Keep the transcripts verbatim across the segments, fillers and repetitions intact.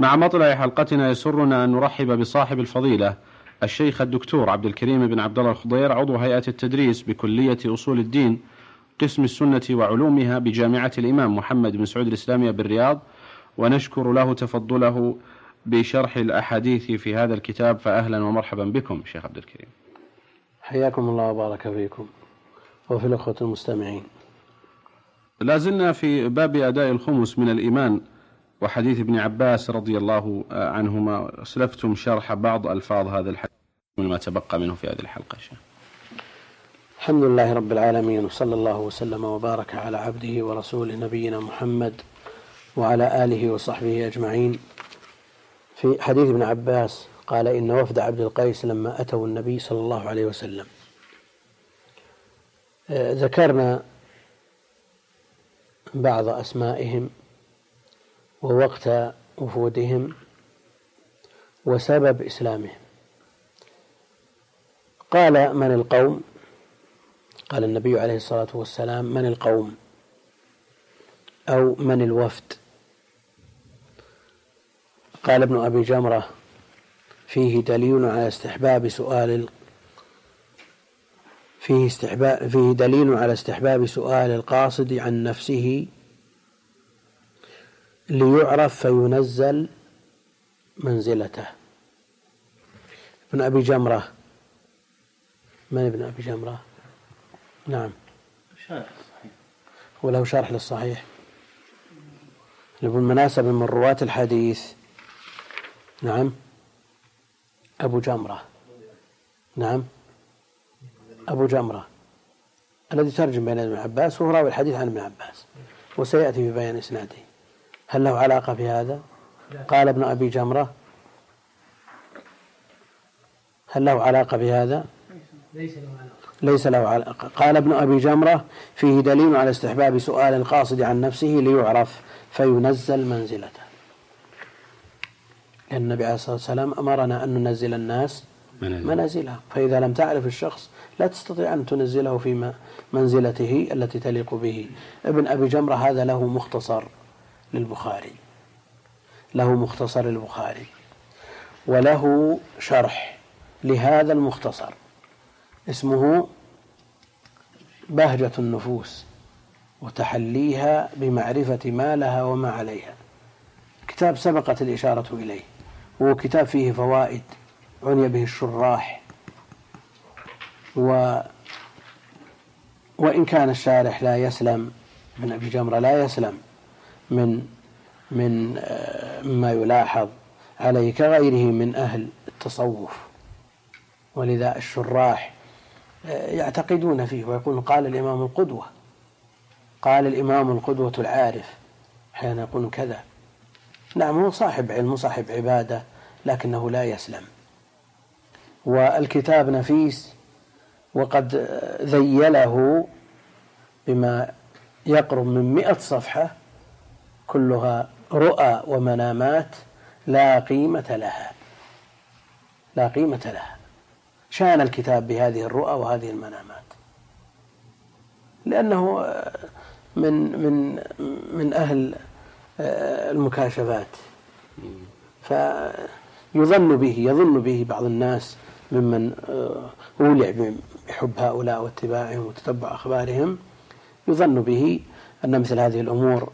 مع مطلع حلقتنا يسرنا أن نرحب بصاحب الفضيلة الشيخ الدكتور عبد الكريم بن عبد الله الخضير، عضو هيئة التدريس بكلية أصول الدين قسم السنة وعلومها بجامعة الإمام محمد بن سعود الإسلامية بالرياض، ونشكر له تفضله بشرح الأحاديث في هذا الكتاب، فأهلا ومرحبا بكم شيخ عبد الكريم. حياكم الله وبارك فيكم وفي الأخوة المستمعين. لازلنا في باب أداء الخمس من الإيمان وحديث ابن عباس رضي الله عنهما. أسلفتم شرح بعض ألفاظ هذا الحديث من ما تبقى منه في هذه الحلقة. الحمد لله رب العالمين، وصلى الله وسلم وبارك على عبده ورسوله نبينا محمد وعلى آله وصحبه أجمعين. في حديث ابن عباس قال: إن وفد عبد القيس لما أتوا النبي صلى الله عليه وسلم، ذكرنا بعض أسمائهم ووقت وفودهم وسبب إسلامهم. قال: من القوم؟ قال النبي عليه الصلاة والسلام: من القوم أو من الوفد؟ قال ابن أبي جمرة: فيه دليل على استحباب سؤال فيه استحباب فيه دليل على استحباب سؤال القاصد عن نفسه ليعرف فينزل منزلته. ابن أبي جمرة من ابن أبي جمرة؟ نعم، وله شرح للصحيح بالمناسبة من رواة الحديث. نعم، أبو جمرة. نعم، أبو جمرة الذي ترجم بين ابن عباس، وهو راوي الحديث عن ابن عباس، وسيأتي في بيان إسناده. هل له علاقة في هذا؟ قال ابن أبي جمرة: هل له علاقة بهذا؟ ليس له علاقة. قال ابن أبي جمرة: فيه دليل على استحباب سؤال القاصد عن نفسه ليعرف فينزل منزلته. لأن النبي عليه الصلاة والسلام أمرنا أن ننزل الناس منازلهم، فإذا لم تعرف الشخص لا تستطيع أن تنزله في منزلته التي تليق به. ابن أبي جمرة هذا له مختصر للبخاري له مختصر للبخاري وله شرح لهذا المختصر اسمه بهجة النفوس وتحليها بمعرفة ما لها وما عليها. كتاب سبقت الإشارة إليه، وهو كتاب فيه فوائد عني به الشراح، و وإن كان الشارح لا يسلم من أبي جمرة لا يسلم من من مما يلاحظ عليه كغيره من أهل التصوف، ولذا الشراح يعتقدون فيه ويقول: قال الإمام القدوة، قال الإمام القدوة العارف، أحيانا يقول كذا. نعم، هو صاحب علم وصاحب عبادة، لكنه لا يسلم. والكتاب نفيس، وقد ذيله بما يقرب من مئة صفحة كلها رؤى ومنامات لا قيمة لها لا قيمة لها. شان الكتاب بهذه الرؤى وهذه المنامات، لأنه من من من أهل المكاشفات، فيظن به يظن به بعض الناس ممن أولع بحب هؤلاء واتباعهم وتتبع أخبارهم، يظن به أن مثل هذه الأمور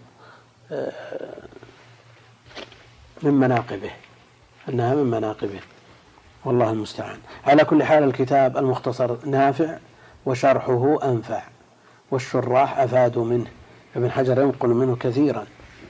من مناقبه أنها من مناقبه والله المستعان. على كل حال الكتاب المختصر نافع وشرحه أنفع، والشراح أفادوا منه، ابن حجر ينقل منه كثيرا.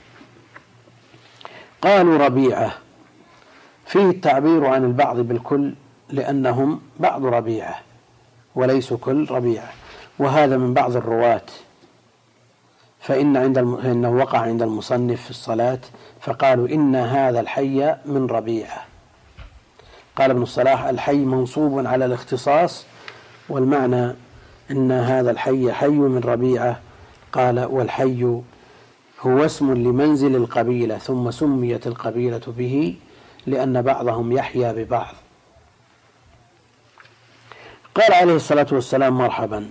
قالوا ربيعة، فيه التعبير عن البعض بالكل لأنهم بعض ربيعة وليس كل ربيعة، وهذا من بعض الرواة، فإن عند الم... إنه وقع عند المصنف في الصلاة فقالوا: إن هذا الحي من ربيعة. قال ابن الصلاح: الحي منصوب على الاختصاص، والمعنى إن هذا الحي حي من ربيعة. قال: والحي هو اسم لمنزل القبيلة، ثم سميت القبيلة به لأن بعضهم يحيا ببعض. قال عليه الصلاة والسلام: مرحبا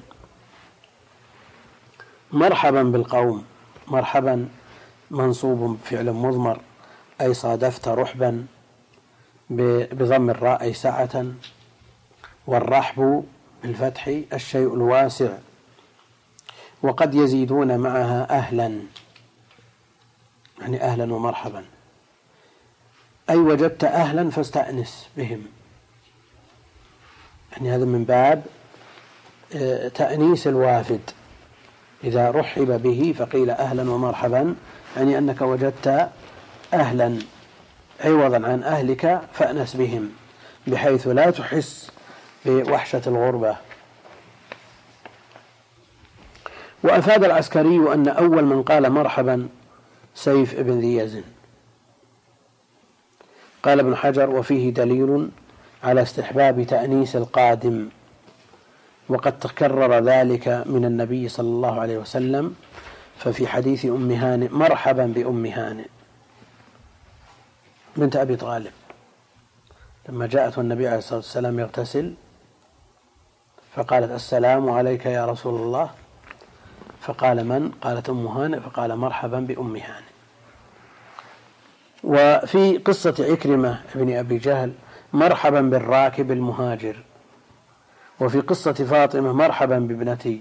مرحبا بالقوم. مرحبا منصوب فعل مضمر أي صادفت رحبا بضم الراء أي سعة، والرحب بالفتح الشيء الواسع، وقد يزيدون معها أهلا، يعني أهلا ومرحبا، أي وجدت أهلا فاستأنس بهم، يعني هذا من باب تأنيس الوافد، إذا رحب به فقيل أهلا ومرحبا، يعني أنك وجدت أهلا عوضا عن أهلك فأنس بهم بحيث لا تحس بوحشة الغربة. وأفاد العسكري أن أول من قال مرحبا سيف ابن ذي يزن. قال ابن حجر: وفيه دليل على استحباب تأنيس القادم، وقد تكرر ذلك من النبي صلى الله عليه وسلم، ففي حديث أم هانئ: مرحبا بأم هانئ بنت أبي طالب، لما جاءت النبي عليه الصلاة والسلام يغتسل فقالت: السلام عليك يا رسول الله، فقال: من؟ قالت: أم هانئ، فقال: مرحبا بأم هانئ. وفي قصة عكرمة ابن أبي جهل: مرحبا بالراكب المهاجر. وفي قصة فاطمة: مرحبا بابنتي.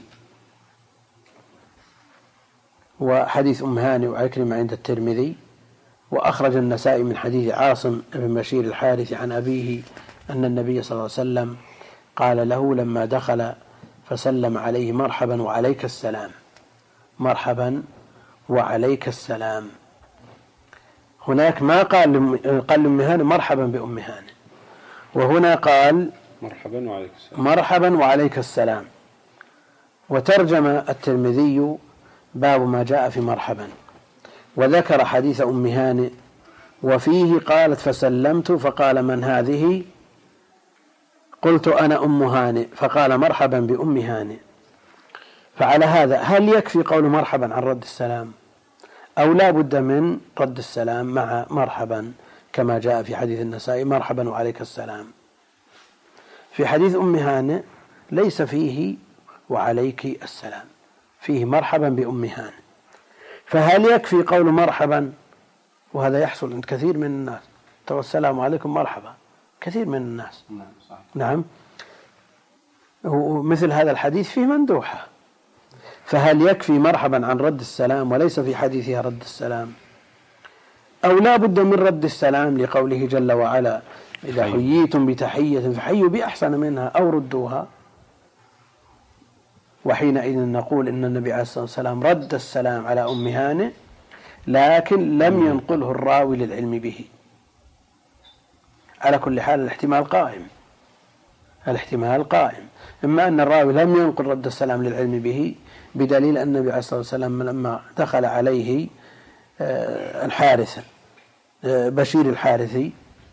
وحديث أم هانئ وعكرمة عند الترمذي. وأخرج النسائي من حديث عاصم بن بشير الحارث عن أبيه أن النبي صلى الله عليه وسلم قال له لما دخل فسلم عليه: مرحبا وعليك السلام، مرحبا وعليك السلام. هناك ما قال قال لأم هانئ: مرحبا بأم هانئ، وهنا قال: مرحبا وعليك السلام، مرحبا وعليك السلام. وترجم الترمذي باب ما جاء في مرحبا، وذكر حديث أم هانئ، وفيه قالت: فسلمت فقال: من هذه؟ قلت: أنا أم هانئ، فقال: مرحبا بأم هانئ. فعلى هذا هل يكفي قول مرحبا عن رد السلام، أو لا بد من رد السلام مع مرحبا كما جاء في حديث النسائي: مرحبا وعليك السلام؟ في حديث أم هانئ ليس فيه وعليك السلام، فيه مرحبا بأم هانئ، فهل يكفي قول مرحبا؟ وهذا يحصل عند كثير من الناس: السلام عليكم مرحبا، كثير من الناس. نعم صحيح. نعم. ومثل هذا الحديث فيه مندوحة، فهل يكفي مرحبا عن رد السلام وليس في حديثها رد السلام، أو لا بد من رد السلام لقوله جل وعلا: إذا حييتم بتحية فحيوا بأحسن منها أو ردوها؟ وحينئذ نقول إن النبي عليه الصلاة والسلام رد السلام على أم هانئ، لكن لم ينقله الراوي للعلم به. على كل حال الاحتمال قائم، الاحتمال قائم، إما أن الراوي لم ينقل رد السلام للعلم به، بدليل أن النبي عليه الصلاة والسلام لما دخل عليه الحارث بشير الحارثي،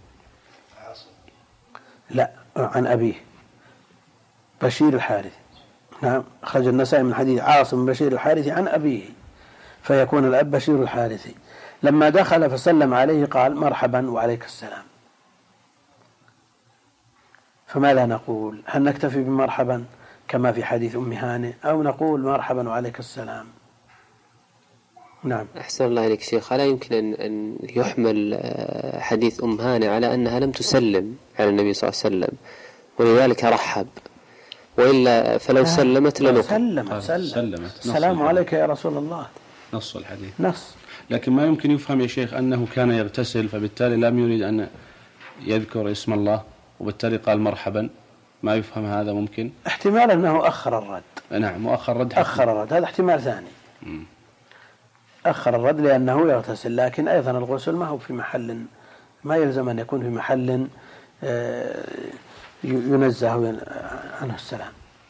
لا عن أبيه بشير الحارثي، نعم، أخرج النسائي من حديث عاصم بشير الحارثي عن أبيه، فيكون الأب بشير الحارثي. لما دخل فسلم عليه قال: مرحبا وعليك السلام. فماذا نقول؟ هل نكتفي بمرحبا كما في حديث أم هانئ، أو نقول مرحبا وعليك السلام؟ نعم. أحسن الله إليك شيخ. ألا يمكن أن يحمل حديث أم هانئ على أنها لم تسلم على النبي صلى الله عليه وسلم ولذلك رحب، وإلا فلو سلمت لنقل؟ سلمت سلمت السلام عليك يا رسول الله، نص الحديث نص. لكن ما يمكن يفهم يا شيخ أنه كان يغتسل فبالتالي لم يريد أن يذكر اسم الله وبالتالي قال مرحبا، ما يفهم هذا؟ ممكن احتمال أنه أخر الرد. نعم، مؤخر الرد، أخر الرد، هذا احتمال ثاني. م. أخر الرد لأنه يغتسل، لكن أيضا الغسل ما هو في محل، ما يلزم أن يكون في محل ينزه عنه السلام.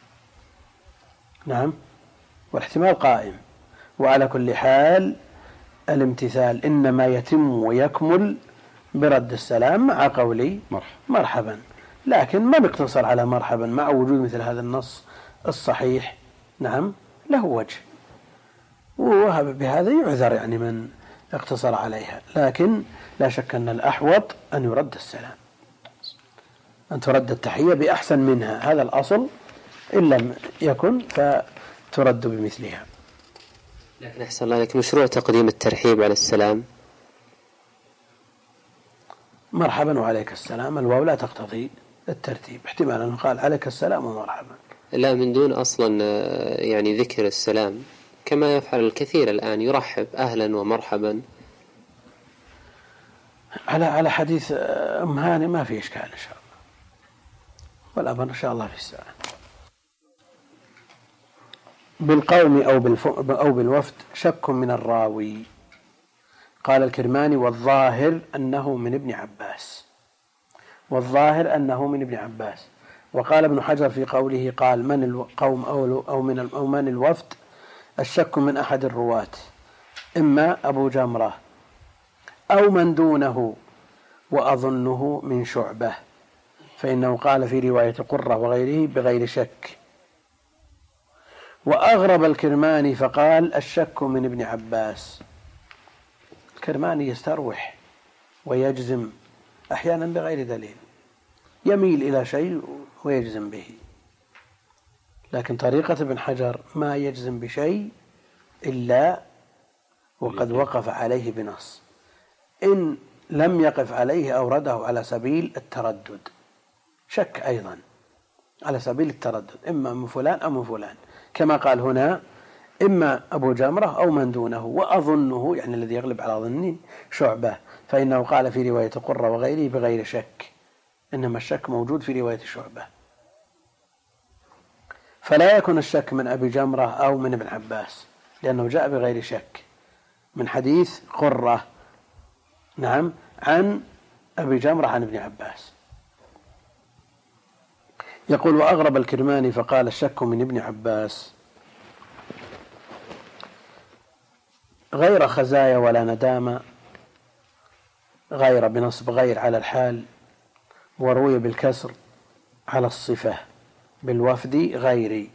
نعم، والاحتمال قائم. وعلى كل حال الامتثال إنما يتم ويكمل برد السلام مع قولي مرحبا، لكن ما نقتصر على مرحبا مع وجود مثل هذا النص الصحيح. نعم، له وجه، وبهذا يعذر يعني من اقتصر عليها، لكن لا شك أن الأحوط أن يرد السلام، أن ترد التحية بأحسن منها، هذا الأصل، إن لم يكن فترد بمثلها. لكن أحسن الله لك، مشروع تقديم الترحيب على السلام مرحبا وعليك السلام، الواو لا تقتضي الترتيب، احتمال أن قال عليك السلام ومرحبا. لا، من دون أصلا يعني ذكر السلام، كما يفعل الكثير الآن، يرحب أهلا ومرحبا. على على حديث أم هاني ما في إشكال إن شاء الله، والأمر إن شاء الله في الساعة. بالقوم أو أو بالوفد شك من الراوي. قال الكرماني: والظاهر أنه من ابن عباس، والظاهر أنه من ابن عباس. وقال ابن حجر في قوله قال من القوم أو من أو من الوفد، الشك من أحد الرواة، إما أبو جمرة أو من دونه، وأظنه من شعبة، فإنه قال في رواية قرة وغيره بغير شك. وأغرب الكرماني فقال الشك من ابن عباس. الكرماني يستروح ويجزم أحيانا بغير دليل، يميل إلى شيء ويجزم به، لكن طريقة ابن حجر ما يجزم بشيء إلا وقد وقف عليه بنص، إن لم يقف عليه أورده على سبيل التردد، شك أيضا على سبيل التردد، إما من فلان أو من فلان، كما قال هنا إما أبو جمرة أو من دونه، وأظنه يعني الذي يغلب على ظني شعبة، فإنه قال في رواية قرة وغيره بغير شك، إنما الشك موجود في رواية شعبة، فلا يكون الشك من أبي جمرة أو من ابن عباس، لأنه جاء بغير شك من حديث قرة، نعم، عن أبي جمرة عن ابن عباس. يقول: وأغرب الكرماني فقال الشك من ابن عباس غير خزايا ولا ندامة، غير بنصب غير على الحال، وروي بالكسر على الصفة، بالوفد غيري.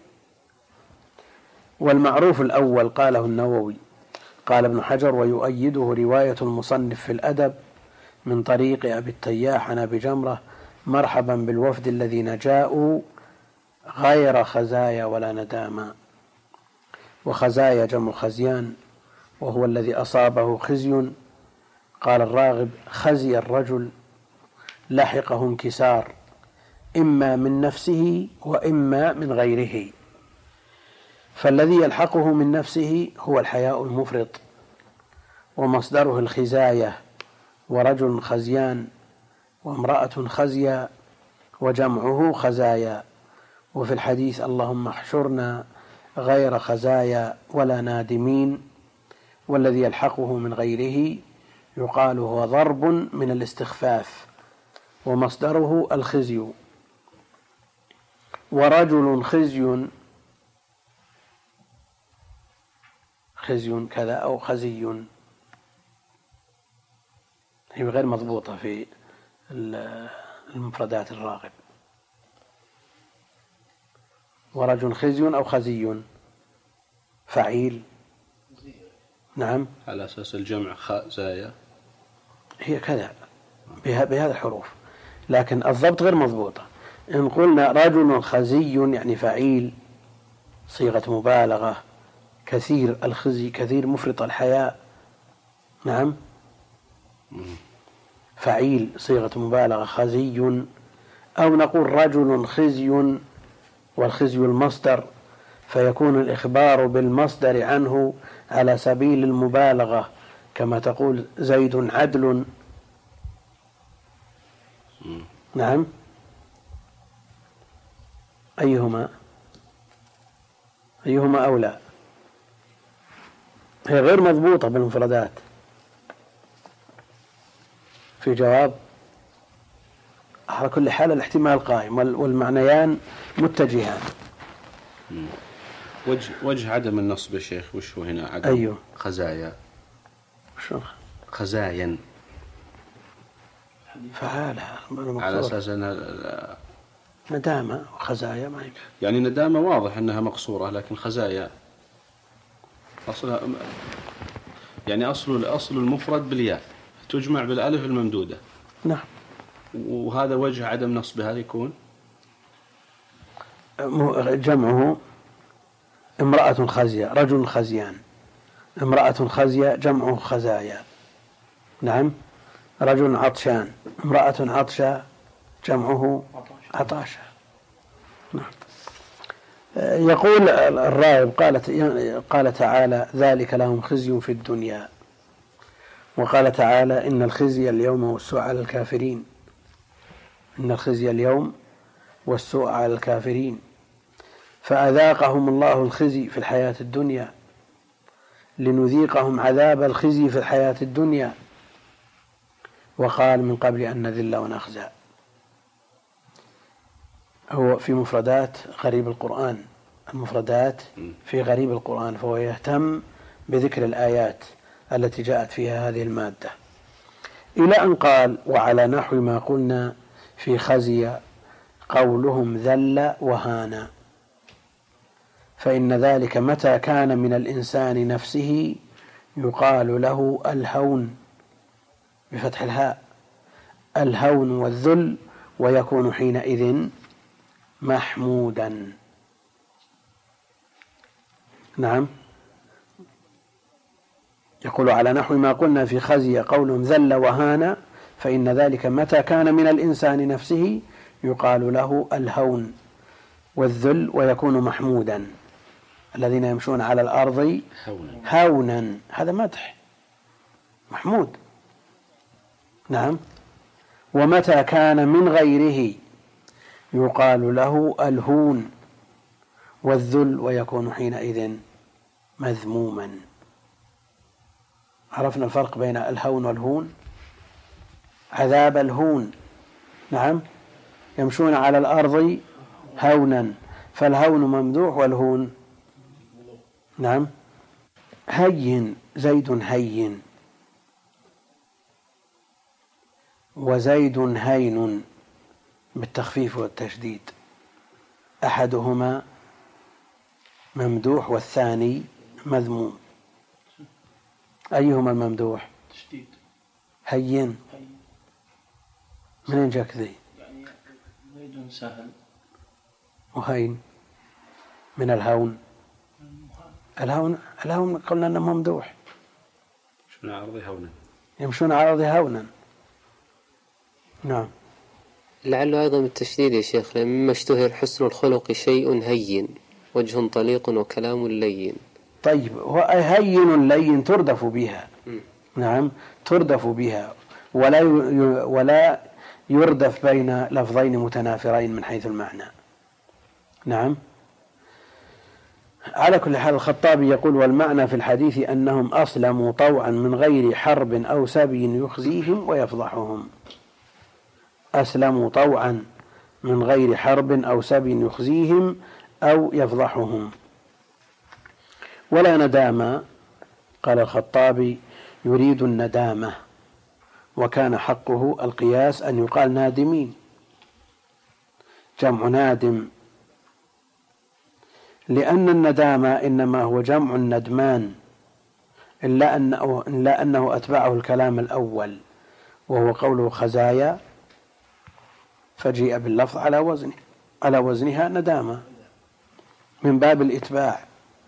والمعروف الأول قاله النووي. قال ابن حجر: ويؤيده رواية المصنف في الأدب من طريق أبي التياح عن أبي جمرة مرحبا بالوفد الذين جاءوا غير خزايا ولا ندامة. وخزايا جمع خزيان، وهو الذي أصابه خزي. قال الراغب: خزي الرجل لحقه انكسار، إما من نفسه وإما من غيره، فالذي يلحقه من نفسه هو الحياء المفرط، ومصدره الخزاية، ورجل خزيان، وامرأة خزيا، وجمعه خزايا. وفي الحديث: اللهم احشرنا غير خزايا ولا نادمين. والذي يلحقه من غيره يقال هو ضرب من الاستخفاف، ومصدره الخزي. ورجل خزي، خزي كذا أو خزي، هي غير مضبوطة في المفردات الراغب. ورجل خزي أو خزي فعيل، نعم، على أساس الجمع خزايا، هي كذا بهذه الحروف، لكن الضبط غير مضبوطة. إن قلنا رجل خزي يعني فعيل، صيغة مبالغة، كثير الخزي، كثير مفرط الحياء، نعم، فعيل صيغة مبالغة خزي. أو نقول رجل خزي، والخزي المصدر، فيكون الإخبار بالمصدر عنه على سبيل المبالغة، كما تقول زيد عدل، نعم. أيهما أيهما أولى؟ هي غير مضبوطة بالمفردات. في جواب: على كل حال الاحتمال قائم والمعنيان متجهان. وجه وجه عدم النصب يا شيخ وش هو هنا؟ عدم أيوه. خزايا، شو خزايا فعالها على أساس أنها ندامة وخزايا ما يمكن. يعني ندامة واضح أنها مقصورة، لكن خزايا أصلها يعني أصل أصل المفرد بالياء تجمع بالألف الممدودة. نعم. وهذا وجه عدم نصبها يكون جمعه امرأة خزية، رجل خزيان، امرأة خزية، جمعه خزايا، نعم. رجل عطشان، امرأة عطشة، جمعه عطاشة. نعم. يقول الراغب قالت قال تعالى ذلك لهم خزي في الدنيا، وقال تعالى إن الخزي اليوم والسوء على الكافرين، إن الخزي اليوم والسوء على الكافرين، فأذاقهم الله الخزي في الحياة الدنيا لنذيقهم عذاب الخزي في الحياة الدنيا، وقال من قبل أن نذل ونخزى. هو في مفردات غريب القرآن، المفردات في غريب القرآن، فهو يهتم بذكر الآيات التي جاءت فيها هذه المادة، إلى أن قال وعلى نحو ما قلنا في خزي قولهم ذل وهانا، فإن ذلك متى كان من الإنسان نفسه يقال له الهون بفتح الهاء، الهون والذل، ويكون حينئذ محمودا. نعم. يقول على نحو ما قلنا في خزي قولهم ذل وهانا، فإن ذلك متى كان من الإنسان نفسه يقال له الهون والذل، ويكون محمودا. الذين يمشون على الأرض هونا، هذا مدح محمود. نعم. ومتى كان من غيره يقال له الهون والذل، ويكون حينئذ مذموما. عرفنا الفرق بين الهون والهون. عذاب الهون، نعم، يمشون على الأرض هونا، فالهون ممدوح والهون نعم هين. زيد هين وزيد هين بالتخفيف والتشديد، أحدهما ممدوح والثاني مذموم. أيهما الممدوح؟ تشديد. هين. منين جاك ذي؟ يعني زيد سهل. وهين من الهون. الهون الهون قلنا أنه ممدوح. يمشون على الأرض هونا. يمشون على الأرض هونا. نعم. لعله أيضا بالتشديد يا شيخ، لأن مما اشتهر حسن الخلق شيء هين، وجه طليق وكلام لين. طيب، هين لين تردف بها. م. نعم، تردف بها، ولا ولا يردف بين لفظين متنافرين من حيث المعنى. نعم. على كل حال الخطابي يقول والمعنى في الحديث أنهم أسلموا طوعا من غير حرب أو سبي يخزيهم ويفضحهم. أسلموا طوعا من غير حرب أو سبي يخزيهم أو يفضحهم. ولا ندامة، قال الخطابي يريد الندامة، وكان حقه القياس أن يقال نادمين، جمع نادم، لأن الندامة إنما هو جمع الندمان، إلا أنه, إلا أنه أتبعه الكلام الأول وهو قوله خزايا، فجيء باللفظ على وزنه على وزنها ندامة من باب الإتباع.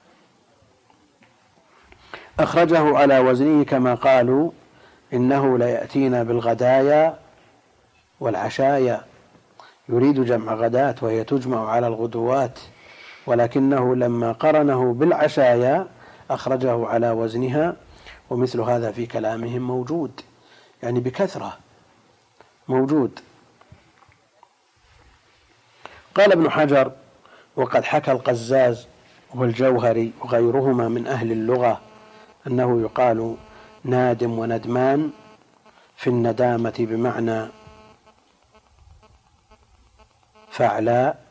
أخرجه على وزنه كما قالوا إنه لا يأتينا بالغدايا والعشايا، يريد جمع غداة وهي تجمع على الغدوات، ولكنه لما قرنه بالعشايا أخرجه على وزنها، ومثل هذا في كلامهم موجود، يعني بكثرة موجود. قال ابن حجر وقد حكى القزاز والجوهري وغيرهما من أهل اللغة أنه يقال نادم وندمان في الندامة بمعنى فعلاء.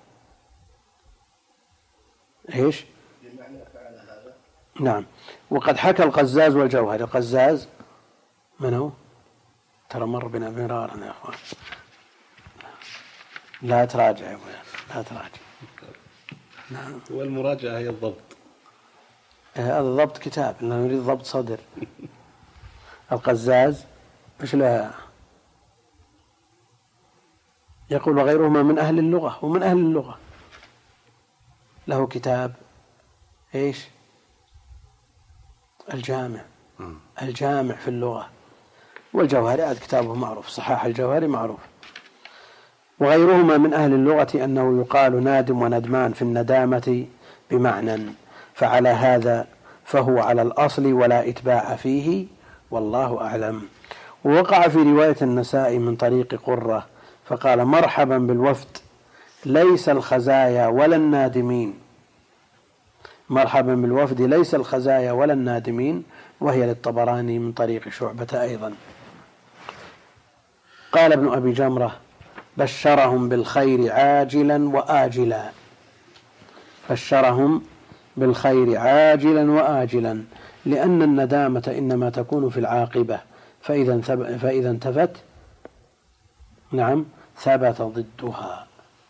إيش؟ بمعنى فعل هذا. نعم. وقد حكى القزاز والجوهري. القزاز من هو؟ ترى مر بنا مرارا يا أخوان، لا تراجع يا أخوان، لا تراجع. نعم. والمراجعة هي الضبط. هذا ضبط كتاب، لأنه نريد ضبط صدر. القزاز إيش له؟ يقول وغيرهما من أهل اللغة، ومن أهل اللغة له كتاب إيش؟ الجامع. الجامع في اللغة، والجوهري هذا كتابه معروف، صحاح الجوهري معروف. وغيرهما من أهل اللغة أنه يقال نادم وندمان في الندامة بمعنى، فعلى هذا فهو على الأصل ولا إتباع فيه والله أعلم. ووقع في رواية النسائي من طريق قرة فقال مرحبا بالوفد ليس الخزايا ولا النادمين، مرحبا بالوفد ليس الخزايا ولا النادمين، وهي للطبراني من طريق شعبة أيضا. قال ابن أبي جمرة بشرهم بالخير عاجلا وآجلا، بشرهم بالخير عاجلا وآجلا، لأن الندامة إنما تكون في العاقبة، فإذا فإذا انتفت نعم ثبت ضدها.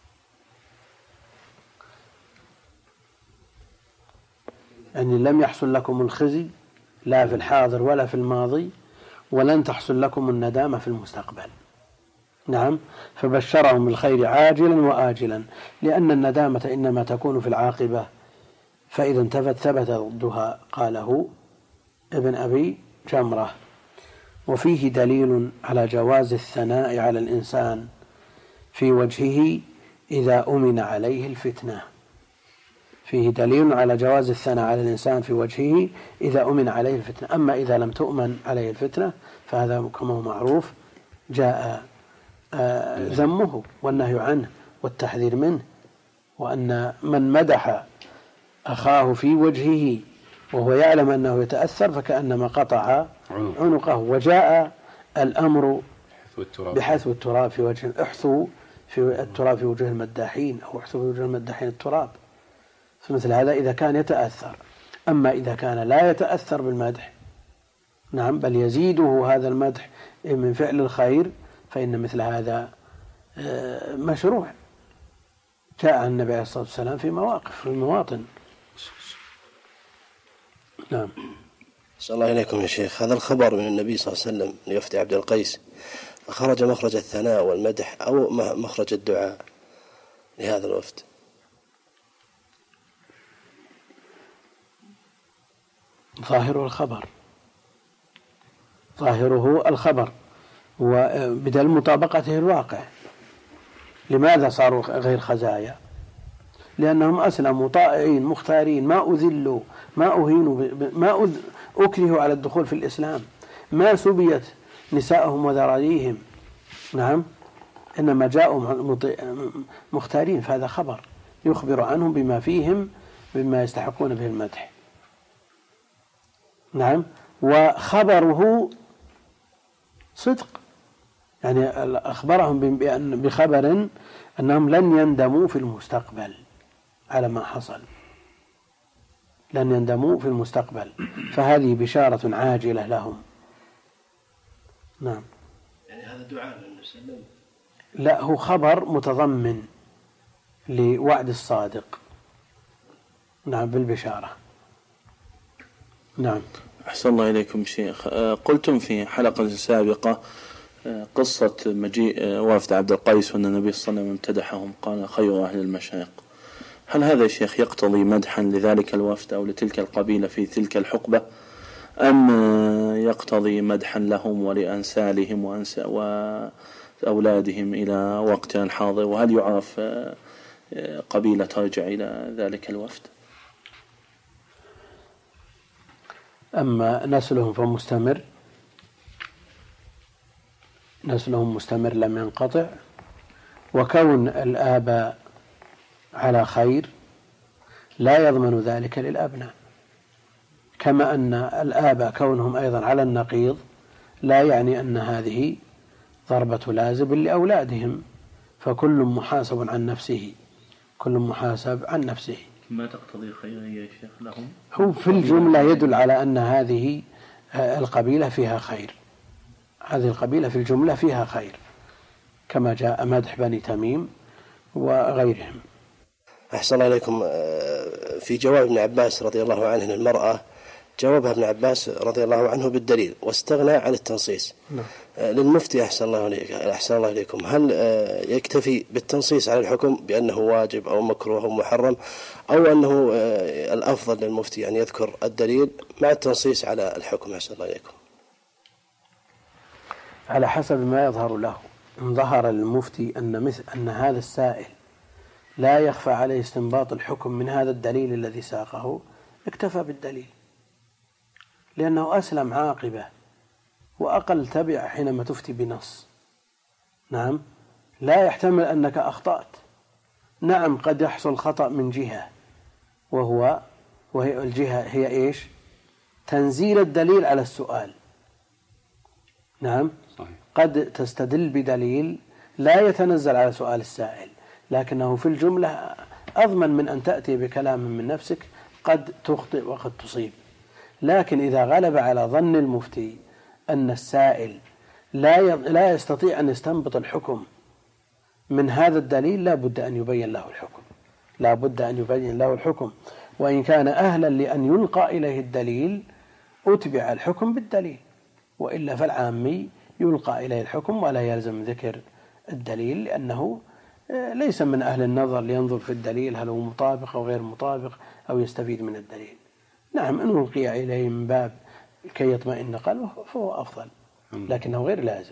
يعني لم يحصل لكم الخزي لا في الحاضر ولا في الماضي، ولن تحصل لكم الندامة في المستقبل. نعم، فبشرهم بالخير عاجلا وآجلا، لأن الندامة إنما تكون في العاقبة، فإذا انتفت ثبت ضدها. قاله ابن أبي جمرة. وفيه دليل على جواز الثناء على الإنسان في وجهه إذا أمن عليه الفتنة، فيه دليل على جواز الثناء على الإنسان في وجهه إذا أمن عليه الفتنة. أما إذا لم تؤمن عليه الفتنة فهذا كما هو معروف جاء ذمه والنهي عنه والتحذير منه، وأن من مدح أخاه في وجهه وهو يعلم أنه يتأثر فكأنما قطع عنقه. وجاء الأمر بحثو التراب في وجه، احثوا في التراب في وجه المداحين، أو احثوا في وجه المداحين التراب. فمثل هذا إذا كان يتأثر. أما إذا كان لا يتأثر بالمدح نعم بل يزيده هذا المدح من فعل الخير، فإن مثل هذا مشروع. جاء النبي عليه الصلاة والسلام في مواقف في المواطن. نعم. صلى الله عليكم يا شيخ، هذا الخبر من النبي صلى الله عليه وسلم لوفد عبد القيس خرج مخرج الثناء والمدح أو مخرج الدعاء لهذا الوفد؟ ظاهره الخبر، ظاهره الخبر وبدل مطابقته الواقع. لماذا صاروا غير خزايا؟ لأنهم أسلموا طائعين مختارين، ما أذلوا ما أهينوا ما أكرهوا على الدخول في الإسلام، ما سبيت نساءهم وذراريهم. نعم، إنما جاءوا مختارين، فهذا خبر يخبر عنهم بما فيهم بما يستحقون به المدح. نعم، وخبره صدق، يعني أخبرهم بخبر أنهم لن يندموا في المستقبل على ما حصل، لن يندموا في المستقبل، فهذه بشارة عاجلة لهم. نعم. يعني هذا دعاء للنبي صلى الله عليه وسلم؟ لا، هو خبر متضمن لوعد الصادق. نعم، بالبشارة. نعم. أحسن الله إليكم شيخ. قلتم في حلقة سابقة قصة مجيء وفد عبد القيس وأن النبي صلى الله عليه وسلم امتدحهم قال خير أهل المشايق. هل هذا يا شيخ يقتضي مدحا لذلك الوفد أو لتلك القبيلة في تلك الحقبة، أم يقتضي مدحا لهم ولأنسالهم وأولادهم إلى وقتنا الحاضر؟ وهل يعرف قبيلة ترجع إلى ذلك الوفد؟ أما نسلهم فمستمر، نسلهم مستمر لم ينقطع، وكون الآباء على خير لا يضمن ذلك للأبناء، كما أن الآباء كونهم أيضا على النقيض لا يعني أن هذه ضربة لازم لأولادهم، فكل محاسب عن نفسه، كل محاسب عن نفسه. ما تقتضي خيرية يا شيخ لهم؟ هو في الجملة يدل على أن هذه القبيلة فيها خير، هذه القبيلة في الجملة فيها خير، كما جاء مدح بني تميم وغيرهم. أحسن الله عليكم. في جواب ابن عباس رضي الله عنه للمرأة جوابها ابن عباس رضي الله عنه بالدليل واستغنى عن التنصيص. نعم. للمفتي أحسن الله عليكم أحسن الله عليكم هل يكتفي بالتنصيص على الحكم بأنه واجب أو مكروه أو محرم، أو أنه الأفضل للمفتي أن يذكر الدليل مع التنصيص على الحكم؟ أحسن الله عليكم. على حسب ما يظهر له. إن ظهر للمفتي أن مثل أن هذا السائل لا يخفى عليه استنباط الحكم من هذا الدليل الذي ساقه، اكتفى بالدليل، لأنه أسلم عاقبة وأقل تبع حينما تفتي بنص. نعم، لا يحتمل أنك أخطأت. نعم، قد يحصل خطأ من جهة، وهو وهي الجهة هي إيش؟ تنزيل الدليل على السؤال. نعم، قد تستدل بدليل لا يتنزل على سؤال السائل، لكنه في الجملة أضمن من أن تأتي بكلام من نفسك قد تخطئ وقد تصيب. لكن إذا غلب على ظن المفتي أن السائل لا لا يستطيع أن يستنبط الحكم من هذا الدليل، لا بد أن يبين له الحكم، لا بد أن يبين له الحكم. وإن كان أهلا لأن يلقى إليه الدليل أتبع الحكم بالدليل، وإلا فالعامي يلقى إليه الحكم ولا يلزم ذكر الدليل، لأنه ليس من أهل النظر لينظر في الدليل هل هو مطابق أو غير مطابق أو يستفيد من الدليل. نعم، إن ألقي إليه من باب كي يطمئن قلبه فهو أفضل، لكنه غير لازم.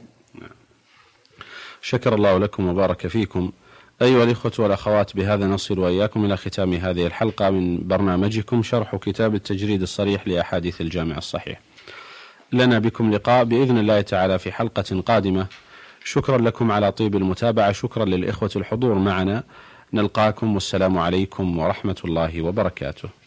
شكر الله لكم وبارك فيكم. أيها الإخوة والأخوات، بهذا نصل وإياكم إلى ختام هذه الحلقة من برنامجكم شرح كتاب التجريد الصريح لأحاديث الجامع الصحيح. لنا بكم لقاء بإذن الله تعالى في حلقة قادمة. شكرا لكم على طيب المتابعة، شكرا للإخوة الحضور معنا. نلقاكم والسلام عليكم ورحمة الله وبركاته.